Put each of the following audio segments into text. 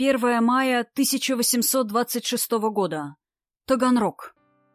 1 мая 1826 года. Таганрог.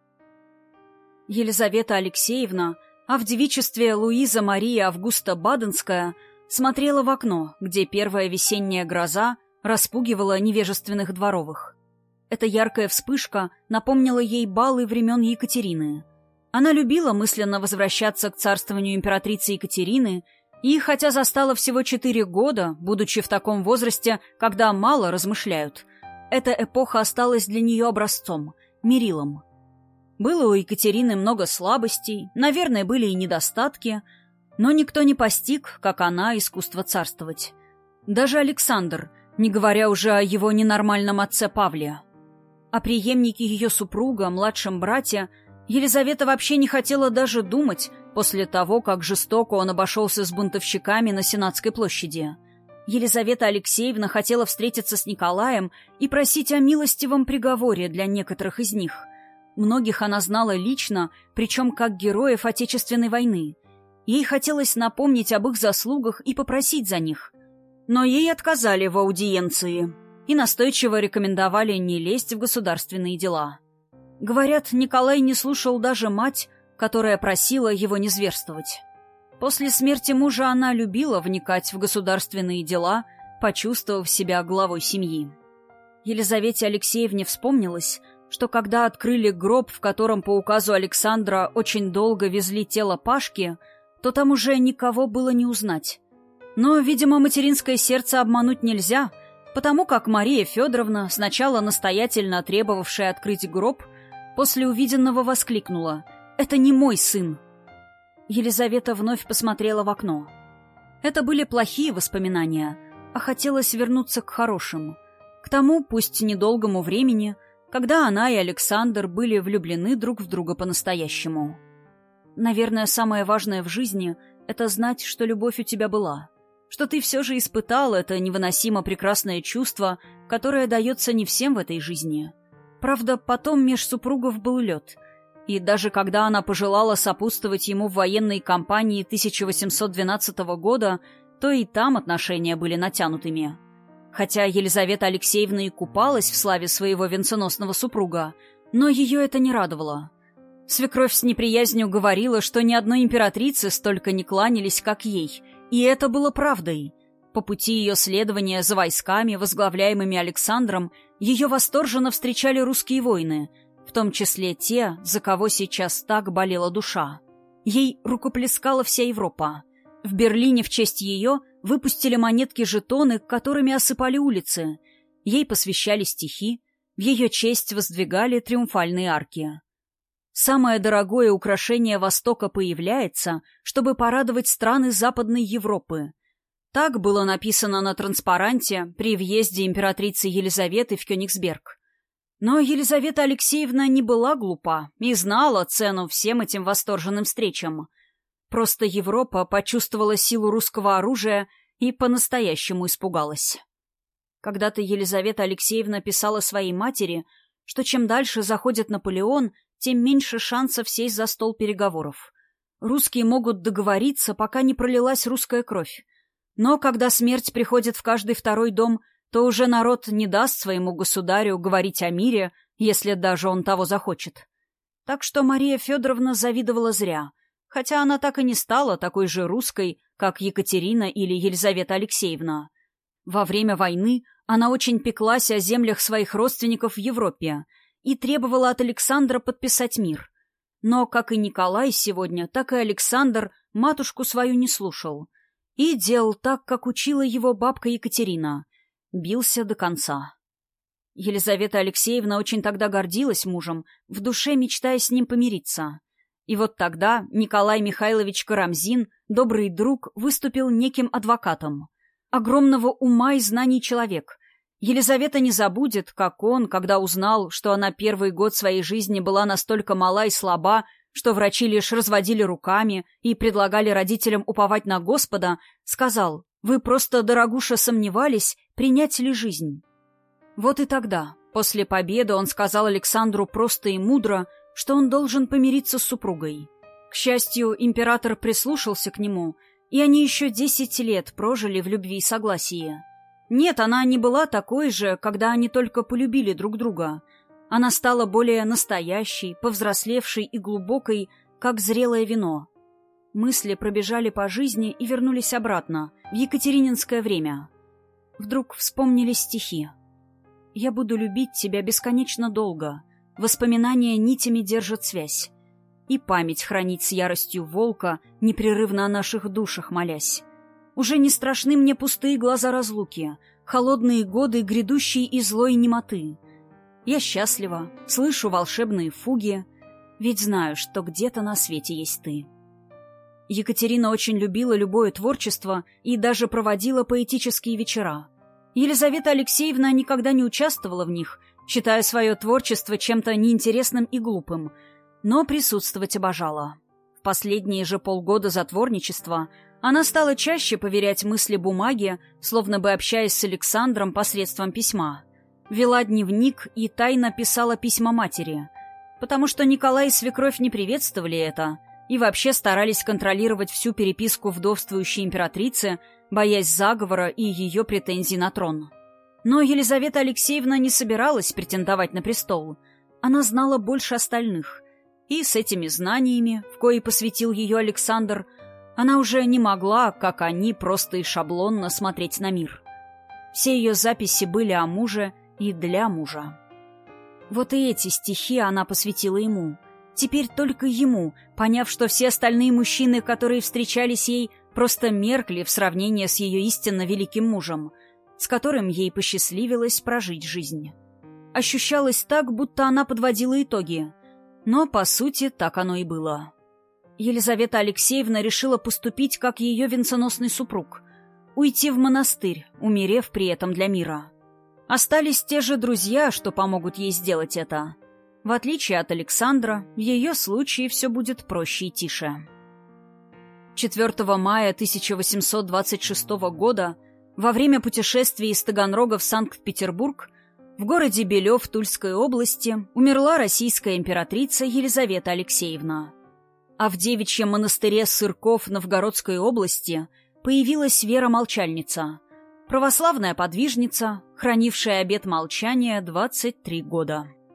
Елизавета Алексеевна, а в девичестве Луиза Мария Августа Баденская, смотрела в окно, где первая весенняя гроза распугивала невежественных дворовых. Эта яркая вспышка напомнила ей балы времен Екатерины. Она любила мысленно возвращаться к царствованию императрицы Екатерины и, хотя застала всего 4 года, будучи в таком возрасте, когда мало размышляют, эта эпоха осталась для нее образцом, мерилом. Было у Екатерины много слабостей, наверное, были и недостатки, но никто не постиг, как она, искусство царствовать. Даже Александр, не говоря уже о его ненормальном отце Павле. О преемнике ее супруга, младшем брате, Елизавета вообще не хотела даже думать после того, как жестоко он обошелся с бунтовщиками на Сенатской площади. Елизавета Алексеевна хотела встретиться с Николаем и просить о милостивом приговоре для некоторых из них. Многих она знала лично, причем как героев Отечественной войны. Ей хотелось напомнить об их заслугах и попросить за них. Но ей отказали в аудиенции и настойчиво рекомендовали не лезть в государственные дела. Говорят, Николай не слушал даже мать, которая просила его не зверствовать. После смерти мужа она любила вникать в государственные дела, почувствовав себя главой семьи. Елизавете Алексеевне вспомнилось, что когда открыли гроб, в котором по указу Александра очень долго везли тело Пашки, то там уже никого было не узнать. Но, видимо, материнское сердце обмануть нельзя, потому как Мария Федоровна, сначала настоятельно требовавшая открыть гроб, после увиденного воскликнула: «Это не мой сын!». Елизавета вновь посмотрела в окно. Это были плохие воспоминания, а хотелось вернуться к хорошим. К тому, пусть недолгому времени, когда она и Александр были влюблены друг в друга по-настоящему. Наверное, самое важное в жизни — это знать, что любовь у тебя была, что ты все же испытал это невыносимо прекрасное чувство, которое дается не всем в этой жизни. Правда, потом меж супругов был лед, и даже когда она пожелала сопутствовать ему в военной кампании 1812 года, то и там отношения были натянутыми. Хотя Елизавета Алексеевна и купалась в славе своего венценосного супруга, но ее это не радовало. Свекровь с неприязнью говорила, что ни одной императрице столько не кланялись, как ей, и это было правдой. По пути ее следования за войсками, возглавляемыми Александром, ее восторженно встречали русские воины, в том числе те, за кого сейчас так болела душа. Ей рукоплескала вся Европа. В Берлине в честь ее выпустили монетки-жетоны, которыми осыпали улицы. Ей посвящали стихи, в ее честь воздвигали триумфальные арки. Самое дорогое украшение Востока появляется, чтобы порадовать страны Западной Европы. Так было написано на транспаранте при въезде императрицы Елизаветы в Кёнигсберг. Но Елизавета Алексеевна не была глупа и знала цену всем этим восторженным встречам. Просто Европа почувствовала силу русского оружия и по-настоящему испугалась. Когда-то Елизавета Алексеевна писала своей матери, что чем дальше заходит Наполеон, тем меньше шансов сесть за стол переговоров. Русские могут договориться, пока не пролилась русская кровь. Но когда смерть приходит в каждый второй дом, то уже народ не даст своему государю говорить о мире, если даже он того захочет. Так что Мария Федоровна завидовала зря, хотя она так и не стала такой же русской, как Екатерина или Елизавета Алексеевна. Во время войны она очень пеклась о землях своих родственников в Европе и требовала от Александра подписать мир. Но, как и Николай сегодня, так и Александр матушку свою не слушал и делал так, как учила его бабка Екатерина. Бился до конца. Елизавета Алексеевна очень тогда гордилась мужем, в душе мечтая с ним помириться. И вот тогда Николай Михайлович Карамзин, добрый друг, выступил неким адвокатом. Огромного ума и знаний человек. Елизавета не забудет, как он, когда узнал, что она первый год своей жизни была настолько мала и слаба, что врачи лишь разводили руками и предлагали родителям уповать на Господа, сказал: «Вы просто, дорогуша, сомневались, принять ли жизнь». Вот и тогда, после победы, он сказал Александру просто и мудро, что он должен помириться с супругой. К счастью, император прислушался к нему, и они еще 10 лет прожили в любви и согласии. Нет, она не была такой же, когда они только полюбили друг друга. Она стала более настоящей, повзрослевшей и глубокой, как зрелое вино. Мысли пробежали по жизни и вернулись обратно, в екатерининское время. Вдруг вспомнили стихи. «Я буду любить тебя бесконечно долго. Воспоминания нитями держат связь. И память хранить с яростью волка, непрерывно о наших душах молясь. Уже не страшны мне пустые глаза разлуки, холодные годы, грядущие и злой немоты. Я счастлива, слышу волшебные фуги, ведь знаю, что где-то на свете есть ты». Екатерина очень любила любое творчество и даже проводила поэтические вечера. Елизавета Алексеевна никогда не участвовала в них, считая свое творчество чем-то неинтересным и глупым, но присутствовать обожала. В последние же полгода затворничества она стала чаще поверять мысли бумаге, словно бы общаясь с Александром посредством письма. Вела дневник и тайно писала письма матери, потому что Николай и свекровь не приветствовали это и вообще старались контролировать всю переписку вдовствующей императрицы, боясь заговора и ее претензий на трон. Но Елизавета Алексеевна не собиралась претендовать на престол. Она знала больше остальных, и с этими знаниями, в кои посвятил ее Александр, она уже не могла, как они, просто и шаблонно смотреть на мир. Все ее записи были о муже и для мужа. Вот и эти стихи она посвятила ему. Теперь только ему, поняв, что все остальные мужчины, которые встречались ей, просто меркли в сравнении с ее истинно великим мужем, с которым ей посчастливилось прожить жизнь. Ощущалось так, будто она подводила итоги. Но, по сути, так оно и было. Елизавета Алексеевна решила поступить, как ее венценосный супруг. Уйти в монастырь, умерев при этом для мира. Остались те же друзья, что помогут ей сделать это. В отличие от Александра, в ее случае все будет проще и тише. 4 мая 1826 года, во время путешествия из Таганрога в Санкт-Петербург, в городе Белев Тульской области умерла российская императрица Елизавета Алексеевна. А в девичьем монастыре Сырков Новгородской области появилась Вера-молчальница, православная подвижница, хранившая обет молчания 23 года.